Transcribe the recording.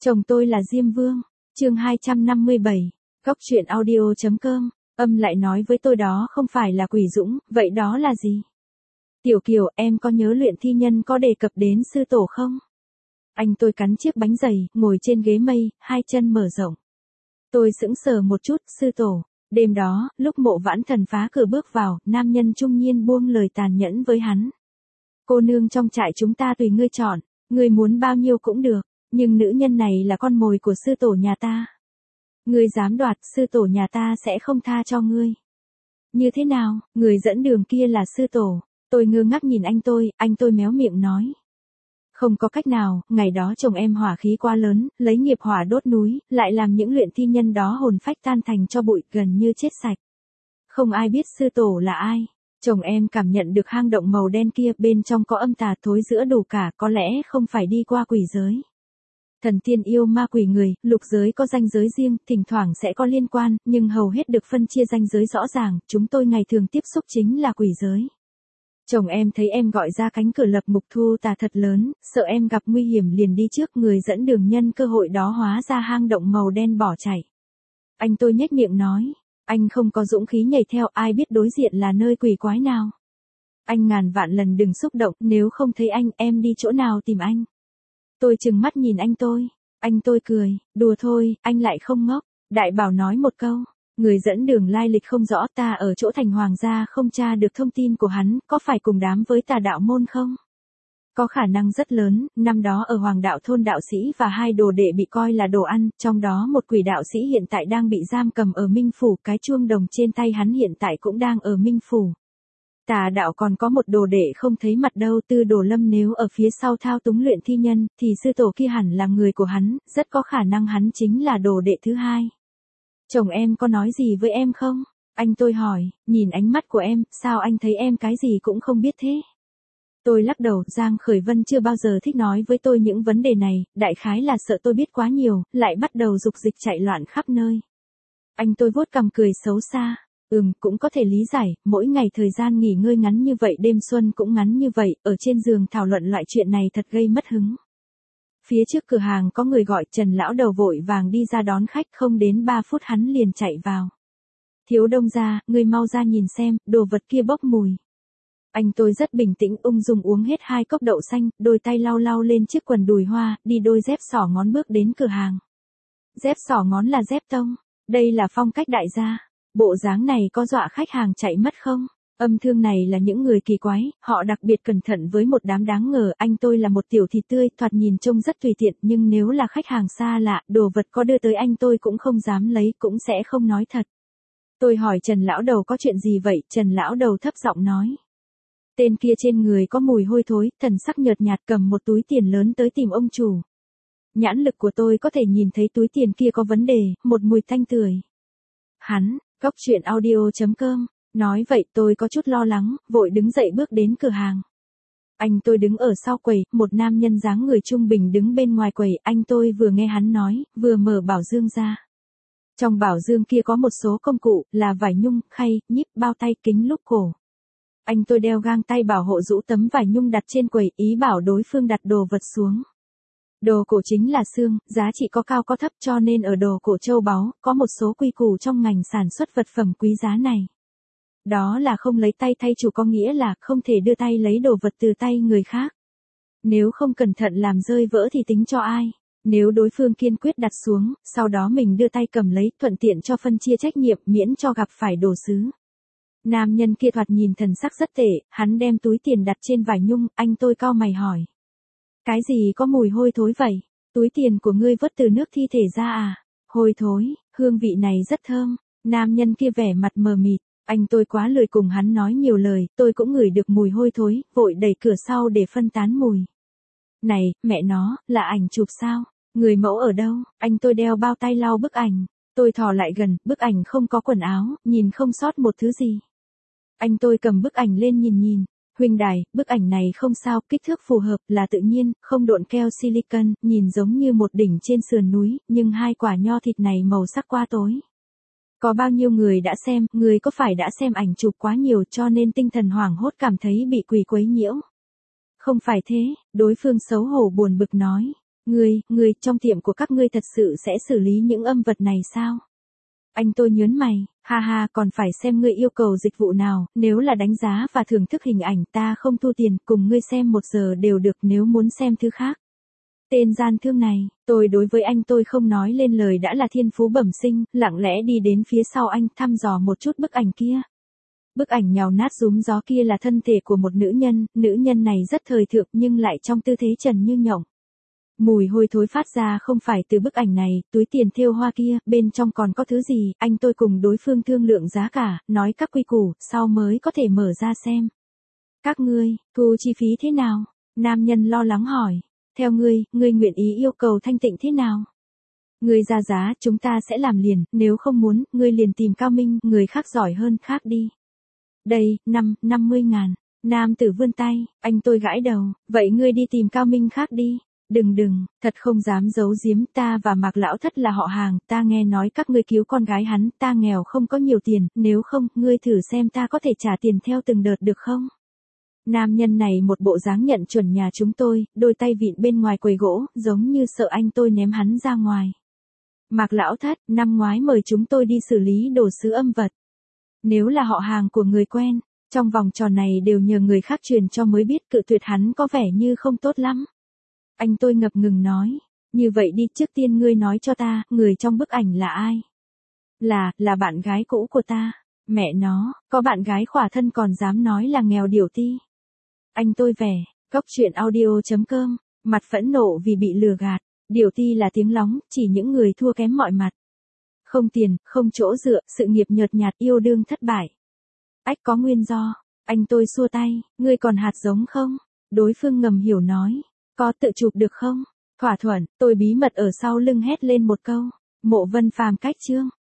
Chồng tôi là Diêm Vương. Chương 257. Góc truyện audio.com. Âm lại nói với tôi đó không phải là Quỷ Dũng, vậy đó là gì? Tiểu Kiều, em có nhớ luyện thi nhân có đề cập đến sư tổ không? Anh tôi cắn chiếc bánh dày, ngồi trên ghế mây, hai chân mở rộng. Tôi sững sờ một chút, sư tổ. Đêm đó, lúc Mộ Vãn Thần phá cửa bước vào, nam nhân trung niên buông lời tàn nhẫn với hắn. Cô nương trong trại chúng ta tùy ngươi chọn, ngươi muốn bao nhiêu cũng được, nhưng nữ nhân này là con mồi của sư tổ nhà ta. Ngươi dám đoạt, sư tổ nhà ta sẽ không tha cho ngươi. Như thế nào, người dẫn đường kia là sư tổ? Tôi ngơ ngác nhìn anh tôi méo miệng nói. Không có cách nào, ngày đó chồng em hỏa khí quá lớn, lấy nghiệp hỏa đốt núi, lại làm những luyện thi nhân đó hồn phách tan thành cho bụi, gần như chết sạch. Không ai biết sư tổ là ai. Chồng em cảm nhận được hang động màu đen kia, bên trong có âm tà thối giữa đủ cả, có lẽ không phải đi qua quỷ giới. Thần tiên yêu ma quỷ người, lục giới có ranh giới riêng, thỉnh thoảng sẽ có liên quan, nhưng hầu hết được phân chia ranh giới rõ ràng, chúng tôi ngày thường tiếp xúc chính là quỷ giới. Chồng em thấy em gọi ra cánh cửa lập mục thu tà thật lớn, sợ em gặp nguy hiểm liền đi trước, người dẫn đường nhân cơ hội đó hóa ra hang động màu đen bỏ chạy. Anh tôi nhếch miệng nói, anh không có dũng khí nhảy theo, ai biết đối diện là nơi quỷ quái nào. Anh ngàn vạn lần đừng xúc động, nếu không thấy anh, em đi chỗ nào tìm anh. Tôi trừng mắt nhìn anh tôi cười, đùa thôi, anh lại không ngốc. Đại bảo nói một câu, người dẫn đường lai lịch không rõ, ta ở chỗ thành hoàng gia không tra được thông tin của hắn, có phải cùng đám với tà đạo môn không? Có khả năng rất lớn, năm đó ở hoàng đạo thôn đạo sĩ và hai đồ đệ bị coi là đồ ăn, trong đó một quỷ đạo sĩ hiện tại đang bị giam cầm ở Minh Phủ, cái chuông đồng trên tay hắn hiện tại cũng đang ở Minh Phủ. Tà đạo còn có một đồ đệ không thấy mặt đâu, Tư Đồ Lâm nếu ở phía sau thao túng luyện thi nhân, thì sư tổ kia hẳn là người của hắn, rất có khả năng hắn chính là đồ đệ thứ hai. Chồng em có nói gì với em không? Anh tôi hỏi, nhìn ánh mắt của em, sao anh thấy em cái gì cũng không biết thế? Tôi lắc đầu, Giang Khởi Vân chưa bao giờ thích nói với tôi những vấn đề này, đại khái là sợ tôi biết quá nhiều, lại bắt đầu dục dịch chạy loạn khắp nơi. Anh tôi vuốt cằm cười xấu xa. Cũng có thể lý giải, mỗi ngày thời gian nghỉ ngơi ngắn như vậy, đêm xuân cũng ngắn như vậy, ở trên giường thảo luận loại chuyện này thật gây mất hứng. Phía trước cửa hàng có người gọi, Trần lão đầu vội vàng đi ra đón khách, không đến 3 phút hắn liền chạy vào. Thiếu Đông gia, ngươi mau ra nhìn xem, đồ vật kia bốc mùi. Anh tôi rất bình tĩnh, ung dung uống hết 2 cốc đậu xanh, đôi tay lau lau lên chiếc quần đùi hoa, đi đôi dép xỏ ngón bước đến cửa hàng. Dép xỏ ngón là dép tông, đây là phong cách đại gia. Bộ dáng này có dọa khách hàng chạy mất không? Âm thương này là những người kỳ quái, họ đặc biệt cẩn thận với một đám đáng ngờ. Anh tôi là một tiểu thịt tươi, thoạt nhìn trông rất tùy tiện, nhưng nếu là khách hàng xa lạ, đồ vật có đưa tới anh tôi cũng không dám lấy, cũng sẽ không nói thật. Tôi hỏi Trần lão đầu có chuyện gì vậy, Trần lão đầu thấp giọng nói. Tên kia trên người có mùi hôi thối, thần sắc nhợt nhạt, cầm một túi tiền lớn tới tìm ông chủ. Nhãn lực của tôi có thể nhìn thấy túi tiền kia có vấn đề, một mùi tanh tưởi. Hắn, Góc truyện audio.com, nói vậy tôi có chút lo lắng, vội đứng dậy bước đến cửa hàng. Anh tôi đứng ở sau quầy, một nam nhân dáng người trung bình đứng bên ngoài quầy, anh tôi vừa nghe hắn nói, vừa mở bảo dương ra. Trong bảo dương kia có một số công cụ, là vải nhung, khay, nhíp, bao tay, kính lúp cổ. Anh tôi đeo găng tay bảo hộ rũ tấm vải nhung đặt trên quầy, ý bảo đối phương đặt đồ vật xuống. Đồ cổ chính là xương, giá trị có cao có thấp, cho nên ở đồ cổ châu báu, có một số quy củ trong ngành sản xuất vật phẩm quý giá này. Đó là không lấy tay thay chủ, có nghĩa là không thể đưa tay lấy đồ vật từ tay người khác. Nếu không cẩn thận làm rơi vỡ thì tính cho ai? Nếu đối phương kiên quyết đặt xuống, sau đó mình đưa tay cầm lấy, thuận tiện cho phân chia trách nhiệm, miễn cho gặp phải đồ sứ. Nam nhân kia thoạt nhìn thần sắc rất tệ, hắn đem túi tiền đặt trên vải nhung, anh tôi cau mày hỏi. Cái gì có mùi hôi thối vậy? Túi tiền của ngươi vớt từ nước thi thể ra à? Hôi thối, hương vị này rất thơm. Nam nhân kia vẻ mặt mờ mịt, anh tôi quá lười cùng hắn nói nhiều lời, tôi cũng ngửi được mùi hôi thối, vội đẩy cửa sau để phân tán mùi. Này, mẹ nó, là ảnh chụp sao? Người mẫu ở đâu? Anh tôi đeo bao tay lau bức ảnh. Tôi thò lại gần, bức ảnh không có quần áo, nhìn không sót một thứ gì. Anh tôi cầm bức ảnh lên nhìn. Huynh đài, bức ảnh này không sao, kích thước phù hợp, là tự nhiên, không độn keo silicon, nhìn giống như một đỉnh trên sườn núi, nhưng 2 quả nho thịt này màu sắc quá tối. Có bao nhiêu người đã xem, người có phải đã xem ảnh chụp quá nhiều cho nên tinh thần hoảng hốt cảm thấy bị quỷ quấy nhiễu? Không phải thế, đối phương xấu hổ buồn bực nói. Ngươi, trong tiệm của các ngươi thật sự sẽ xử lý những âm vật này sao? Anh tôi nhớn mày, ha ha, còn phải xem ngươi yêu cầu dịch vụ nào, nếu là đánh giá và thưởng thức hình ảnh ta không thu tiền, cùng ngươi xem 1 giờ đều được nếu muốn xem thứ khác. Tên gian thương này, tôi đối với anh tôi không nói lên lời đã là thiên phú bẩm sinh, lặng lẽ đi đến phía sau anh thăm dò một chút bức ảnh kia. Bức ảnh nhào nát rúm gió kia là thân thể của một nữ nhân này rất thời thượng nhưng lại trong tư thế trần như nhộng. Mùi hôi thối phát ra không phải từ bức ảnh này, túi tiền thêu hoa kia, bên trong còn có thứ gì, anh tôi cùng đối phương thương lượng giá cả, nói các quy củ, sau mới có thể mở ra xem. Các ngươi, thu chi phí thế nào? Nam nhân lo lắng hỏi. Theo ngươi nguyện ý yêu cầu thanh tịnh thế nào? Ngươi ra giá, chúng ta sẽ làm liền, nếu không muốn, ngươi liền tìm Cao Minh, người khác giỏi hơn khác đi. Đây, 50.000. Nam tử vươn tay, anh tôi gãi đầu, vậy ngươi đi tìm Cao Minh khác đi. Đừng, thật không dám giấu giếm, ta và Mạc Lão Thất là họ hàng, ta nghe nói các ngươi cứu con gái hắn, ta nghèo không có nhiều tiền, nếu không, ngươi thử xem ta có thể trả tiền theo từng đợt được không? Nam nhân này một bộ dáng nhận chuẩn nhà chúng tôi, đôi tay vịn bên ngoài quầy gỗ, giống như sợ anh tôi ném hắn ra ngoài. Mạc Lão Thất, năm ngoái mời chúng tôi đi xử lý đồ sứ âm vật. Nếu là họ hàng của người quen, trong vòng tròn này đều nhờ người khác truyền cho mới biết, cự tuyệt hắn có vẻ như không tốt lắm. Anh tôi ngập ngừng nói, như vậy đi, trước tiên ngươi nói cho ta, người trong bức ảnh là ai? Là bạn gái cũ của ta. Mẹ nó, có bạn gái khỏa thân còn dám nói là nghèo điểu ti. Anh tôi vẻ, goctruyện.audio.com, mặt phẫn nộ vì bị lừa gạt. Điểu ti là tiếng lóng, chỉ những người thua kém mọi mặt. Không tiền, không chỗ dựa, sự nghiệp nhợt nhạt, yêu đương thất bại. Ách có nguyên do. Anh tôi xua tay, ngươi còn hạt giống không? Đối phương ngầm hiểu nói, có tự chụp được không? Thỏa thuận, tôi bí mật ở sau lưng hét lên một câu. Mộ Vân Phàm cách chương.